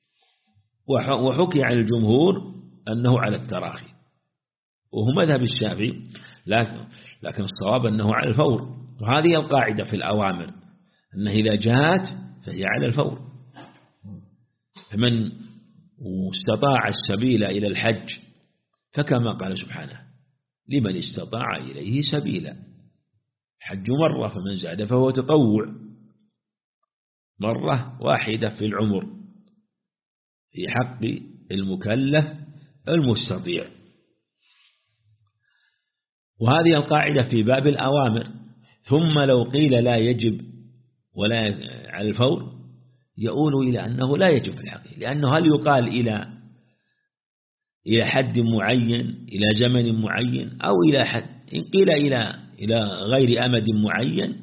وحكي عن الجمهور أنه على التراخي، وهو مذهب الشافعي، لكن لكن الصواب أنه على الفور. وهذه القاعدة في الأوامر، أنه إذا جاءت فهي على الفور. فمن استطاع السبيل إلى الحج فكما قال سبحانه لمن استطاع إليه سبيلا، حج مرة، فمن زاد فهو تطوع، مرة واحدة في العمر في حق المكلف المستطيع. وهذه القاعدة في باب الأوامر. ثم لو قيل لا يجب ولا على الفور يؤول إلى أنه لا يجب في الحقيقة، لأنه هل يقال إلى إلى حد معين، إلى زمن معين، أو إلى حد، إن قيل إلى إلى غير أمد معين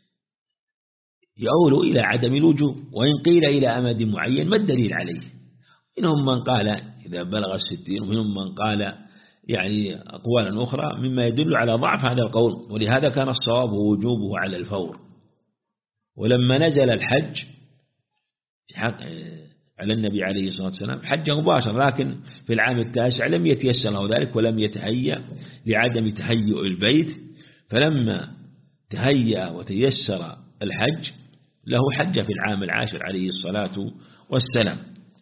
يؤول إلى عدم الوجوب، وإن قيل إلى أمد معين ما الدليل عليه؟ منهم من قال إذا بلغ الستين، ومنهم من قال يعني أقوالا أخرى مما يدل على ضعف هذا القول. ولهذا كان الصواب وجوبه على الفور. ولما نزل الحج في حق على النبي عليه الصلاة والسلام حج مباشر، لكن في العام التاسع لم يتيسر له ذلك ولم يتهيأ لعدم تهيؤ البيت، فلما تهيأ وتيسر الحج له حج في العام العاشر عليه الصلاة والسلام.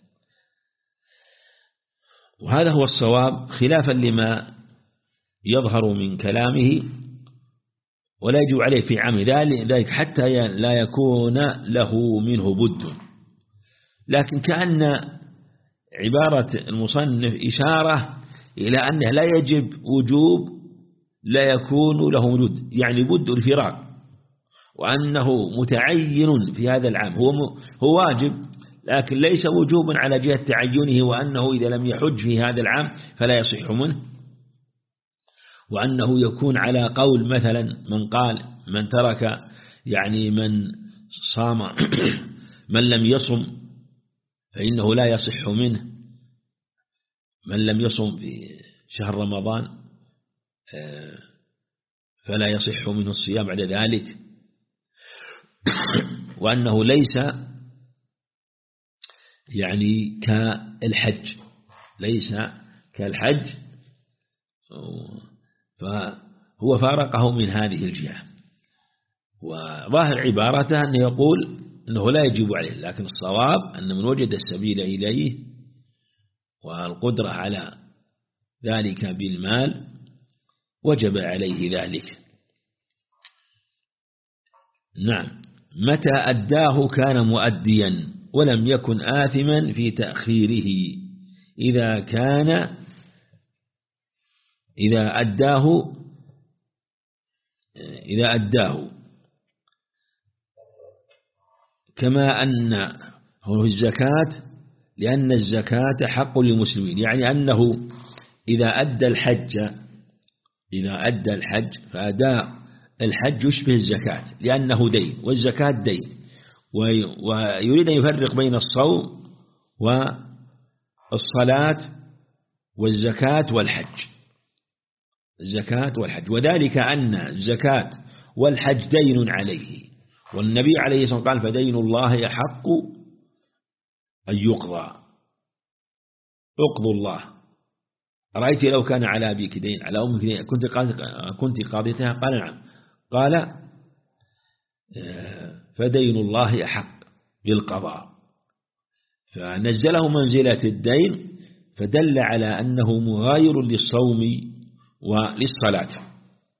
وهذا هو الصواب خلافا لما يظهر من كلامه، ولا يجب عليه في عام ذلك حتى لا يكون له منه بد. لكن كأن عبارة المصنف إشارة إلى أنه لا يجب وجوب لا يكون له بد، يعني بد الفراق، وأنه متعين في هذا العام، هو هو واجب لكن ليس وجوبا على جهة تعينه، وأنه إذا لم يحج في هذا العام فلا يصح منه. وأنه يكون على قول مثلا من قال من ترك يعني من صام من لم يصم فإنه لا يصح منه، من لم يصم في شهر رمضان فلا يصح منه الصيام بعد ذلك. وأنه ليس يعني كالحج، ليس كالحج، فهو فارقه من هذه الجهة. وظاهر عبارته أنه يقول أنه لا يجب عليه، لكن الصواب أن من وجد السبيل إليه والقدرة على ذلك بالمال وجب عليه ذلك. نعم. متى أداه كان مؤديا ولم يكن آثما في تأخيره، إذا كان إذا أداه إذا أداه كما أن هو الزكاة، لأن الزكاة حق للمسلمين، يعني أنه إذا أدى الحج إذا أدى الحج فأداء الحج يشبه الزكاة لأنه دين، والزكاة دين. ويريد أن يفرق بين الصوم والصلاة والزكاة والحج، الزكاة والحج، وذلك أن الزكاة والحج دين عليه، والنبي عليه الصلاة والسلام قال فدين الله يحق أن يقضى، اقضوا الله. رأيت لو كان على أبيك دين على أمك دين كنت كنت قاضيتها؟ قال نعم. قال فدين الله أحق بالقضاء، فنزله منزلة الدين، فدل على أنه مغاير للصوم وللصلاة.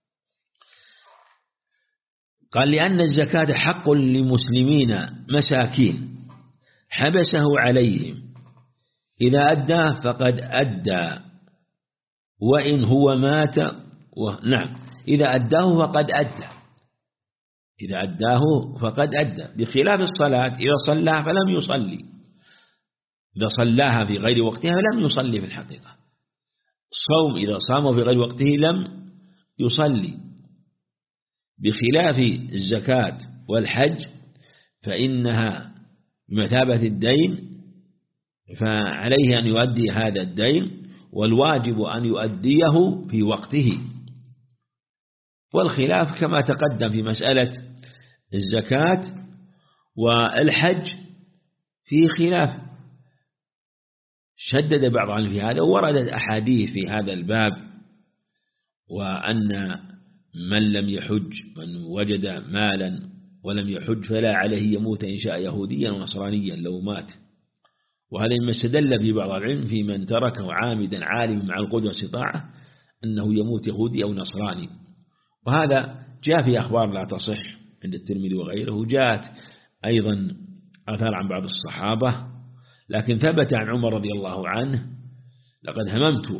قال لأن الزكاة حق للمسلمين مساكين حبسه عليهم، إذا أداه فقد أدى وإن هو مات و... نعم إذا أداه فقد أدى إذا أداه فقد أدى، بخلاف الصلاة إذا صلاها فلم يصلي، إذا صلاها في غير وقتها لم يصلي في الحقيقة. الصوم إذا صام في غير وقته لم يصلي، بخلاف الزكاة والحج فإنها بمثابة الدين، فعليه أن يؤدي هذا الدين، والواجب أن يؤديه في وقته. والخلاف كما تقدم في مسألة الزكاة والحج في خلاف، شدد بعض عنه في هذا، ووردت أحاديث في هذا الباب، وأن من لم يحج من وجد مالا ولم يحج فلا عليه يموت إن شاء يهوديا ونصرانيا لو مات. وهذا مما استدل في بعض العلم في من تركه عامدا عالما مع القدرة والاستطاعة أنه يموت يهودي أو نصراني. وهذا جاء في أخبار لا تصح عند الترمذي وغيره، جاءت أيضا آثار عن بعض الصحابة، لكن ثبت عن عمر رضي الله عنه: لقد هممت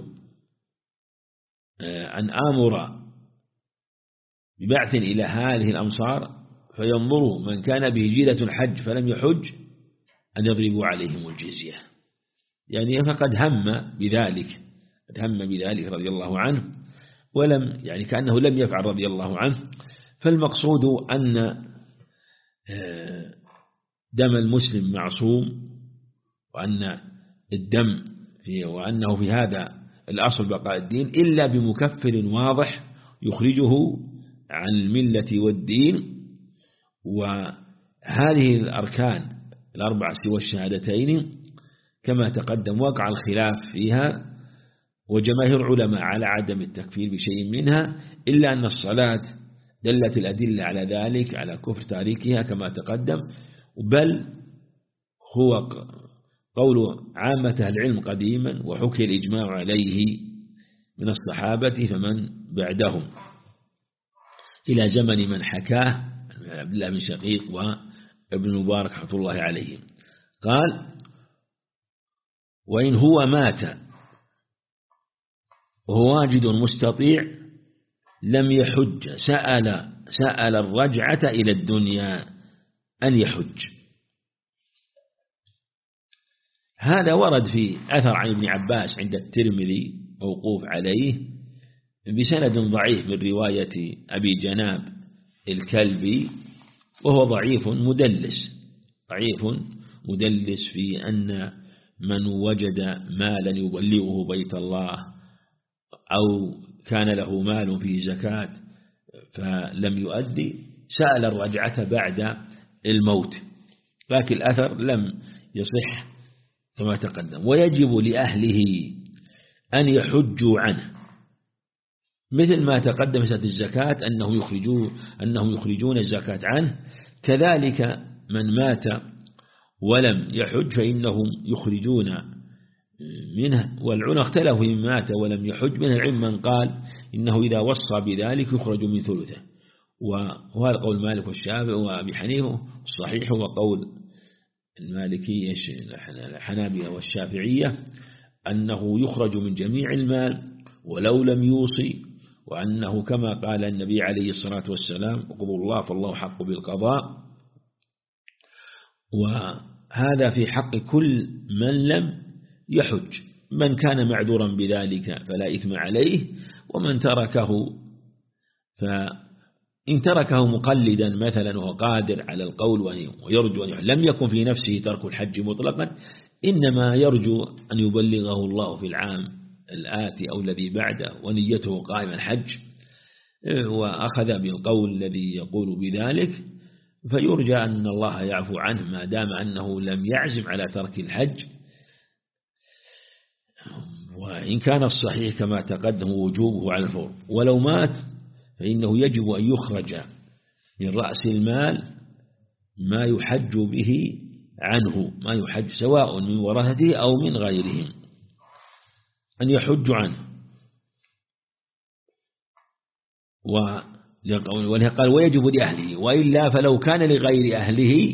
أن آمر ببعث إلى هذه الأمصار فينظروا من كان به جيلة الحج فلم يحج أن يضربوا عليهم الجزية. يعني فقد هم بذلك، قد هم بذلك رضي الله عنه، ولم يعني كأنه لم يفعل رضي الله عنه. فالمقصود أن دم المسلم معصوم، وأن الدم فيه، وأنه في هذا الأصل بقاء الدين إلا بمكفر واضح يخرجه عن الملة والدين. وهذه الأركان الأربع سوى الشهادتين كما تقدم وقع الخلاف فيها، وجماهير علماء على عدم التكفير بشيء منها، إلا أن الصلاة دلت الأدلة على ذلك، على كفر تاريخها كما تقدم، بل هو قول عامة العلم قديما، وحكي الإجماع عليه من الصحابة فمن بعدهم إلى زمن من حكاه عبد الله بن شقيق وابن مبارك رحمة الله عليهم. قال: وإن هو مات وهو واجد مستطيع لم يحج سأل سأل الرجعة إلى الدنيا أن يحج. هذا ورد في أثر عن ابن عباس عند الترمذي موقوف عليه بسند ضعيف من رواية أبي جناب الكلبي، وهو ضعيف مدلس ضعيف مدلس في أن من وجد مالا يبلغه بيت الله أو كان له مال فيه زكاة فلم يؤدي سأل الرجعة بعد الموت، لكن الأثر لم يصح كما تقدم. ويجب لأهله أن يحجوا عنه، مثل ما تقدم مسألة الزكاة أنهم يخرجون أنهم يخرجون الزكاة عنه، كذلك من مات ولم يحج فإنهم يخرجون منه. والعلماء اختلفوا إن مات ولم يحج، من العلم من قال إنه إذا وصى بذلك يخرج من ثلثه، وهذا قول مالك والشافعي وأبي حنيفة. الصحيح هو قول المالكية الحنابلة والشافعية أنه يخرج من جميع المال ولو لم يوصي، وأنه كما قال النبي عليه الصلاة والسلام: اقضوا الله فالله حق بالقضاء. وهذا في حق كل من لم يحج، من كان معذورا بذلك فلا إثم عليه، ومن تركه فإن تركه مقلدا مثلا وهو قادر على القول ويرجو أن لم يكن في نفسه ترك الحج مطلقا، إنما يرجو أن يبلغه الله في العام الآتي أو الذي بعده ونيته قائم الحج، وأخذ بالقول الذي يقول بذلك، فيرجى أن الله يعفو عنه ما دام أنه لم يعزم على ترك الحج. وإن كان الصحيح كما تقدم وجوبه على الفور، ولو مات فإنه يجب أن يخرج من رأس المال ما يحج به عنه، ما يحج سواء من ورثته أو من غيرهم أن يحج عنه. قال: ويجب لأهله، وإلا فلو كان لغير أهله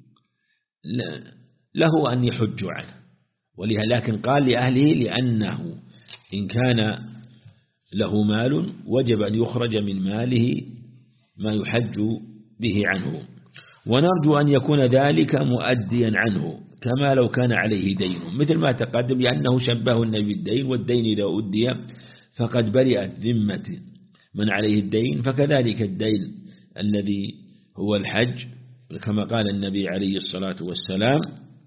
له أن يحج عنه، ولكن قال لأهله لأنه إن كان له مال وجب أن يخرج من ماله ما يحج به عنه، ونرجو أن يكون ذلك مؤديا عنه كما لو كان عليه دين، مثل ما تقدم، لأنه شبه النبي بالدين، والدين إذا أدي فقد برئت ذمة من عليه الدين، فكذلك الدين الذي هو الحج، كما قال النبي عليه الصلاة والسلام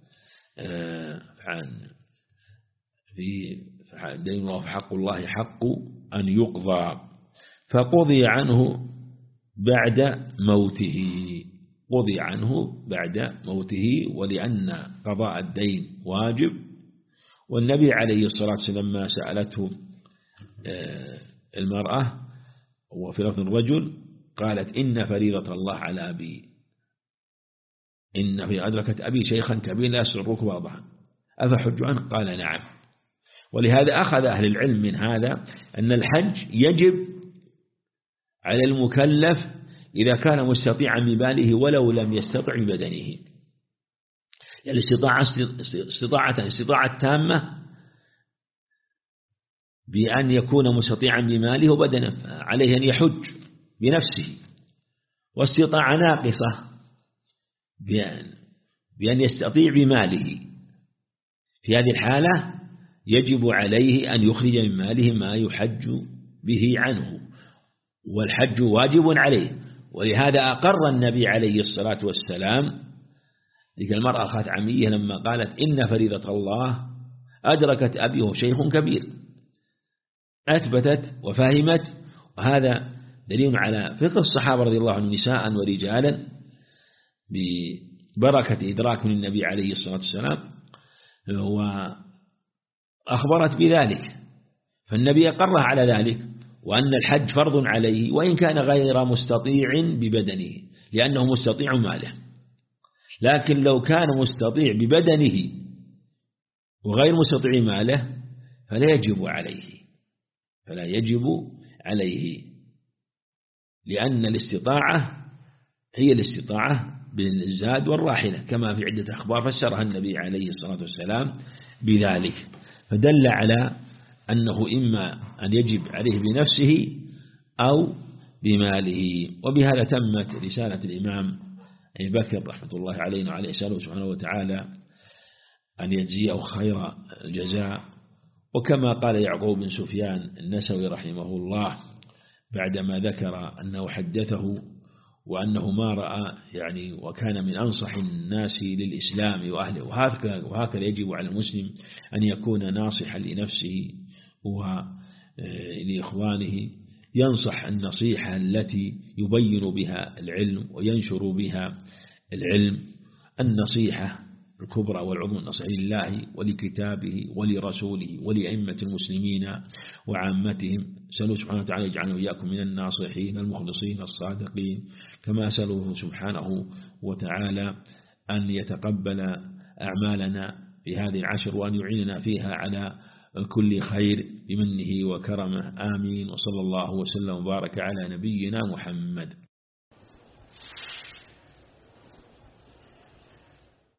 عن في دين الله حق الله حق أن يقضى، فقضي عنه بعد موته قضي عنه بعد موته ولأن قضاء الدين واجب. والنبي عليه الصلاة والسلام ما سألته المرأة وفي لفظ الرجل قالت إن فريضة الله على أبي إن في أدركت أبي شيخا كبيرا لا يسرك واضحا أفحج عنه قال نعم. ولهذا أخذ أهل العلم من هذا أن الحج يجب على المكلف إذا كان مستطيعا بماله ولو لم يستطع ببدنه، يعني استطاعة استطاعة استطاعة تامة بأن يكون مستطيعا بماله وبدنه عليه أن يحج بنفسه، واستطاعة ناقصة بأن, بأن يستطيع بماله. في هذه الحالة يجب عليه أن يخرج من ماله ما يحج به عنه، والحج واجب عليه. ولهذا أقر النبي عليه الصلاة والسلام تلك المرأة أخت عمية لما قالت إن فريضة الله أدركت أبي وهو شيخ كبير، أثبتت وفهمت. وهذا دليل على فقه الصحابة رضي الله عنهم نساء ورجالا ببركة إدراك من النبي عليه الصلاة والسلام، وأخبرت بذلك، فالنبي أقرها على ذلك، وأن الحج فرض عليه وإن كان غير مستطيع ببدنه لأنه مستطيع ماله. لكن لو كان مستطيع ببدنه وغير مستطيع ماله فلا يجب عليه فلا يجب عليه لأن الاستطاعة هي الاستطاعة بالزاد والراحلة كما في عدة أخبار فسرها النبي عليه الصلاة والسلام بذلك، فدل على أنه إما أن يجب عليه بنفسه أو بماله. وبهذا تمت رسالة الإمام أبي بكر رحمة الله علينا وعليه سأله سبحانه وتعالى أن يجزيه خير الجزاء. وكما قال يعقوب بن سفيان النسوي رحمه الله بعدما ذكر أنه حدثه وأنه ما رأى يعني وكان من أنصح الناس للإسلام وأهله، وهكذا, وهكذا يجب على المسلم أن يكون ناصحا لنفسه ولإخوانه، ينصح النصيحة التي يبين بها العلم وينشر بها العلم، النصيحة الكبرى والعظمى النصيحة لله ولكتابه ولرسوله ولأئمة المسلمين وعامتهم. سألوا سبحانه وتعالى يجعلنا وإياكم من الناصحين المخلصين الصادقين، كما سألوه سبحانه وتعالى أن يتقبل أعمالنا في هذه العشر وأن يعيننا فيها على كل خير بمنه وكرمه، آمين. وصلى الله وسلم وبارك على نبينا محمد.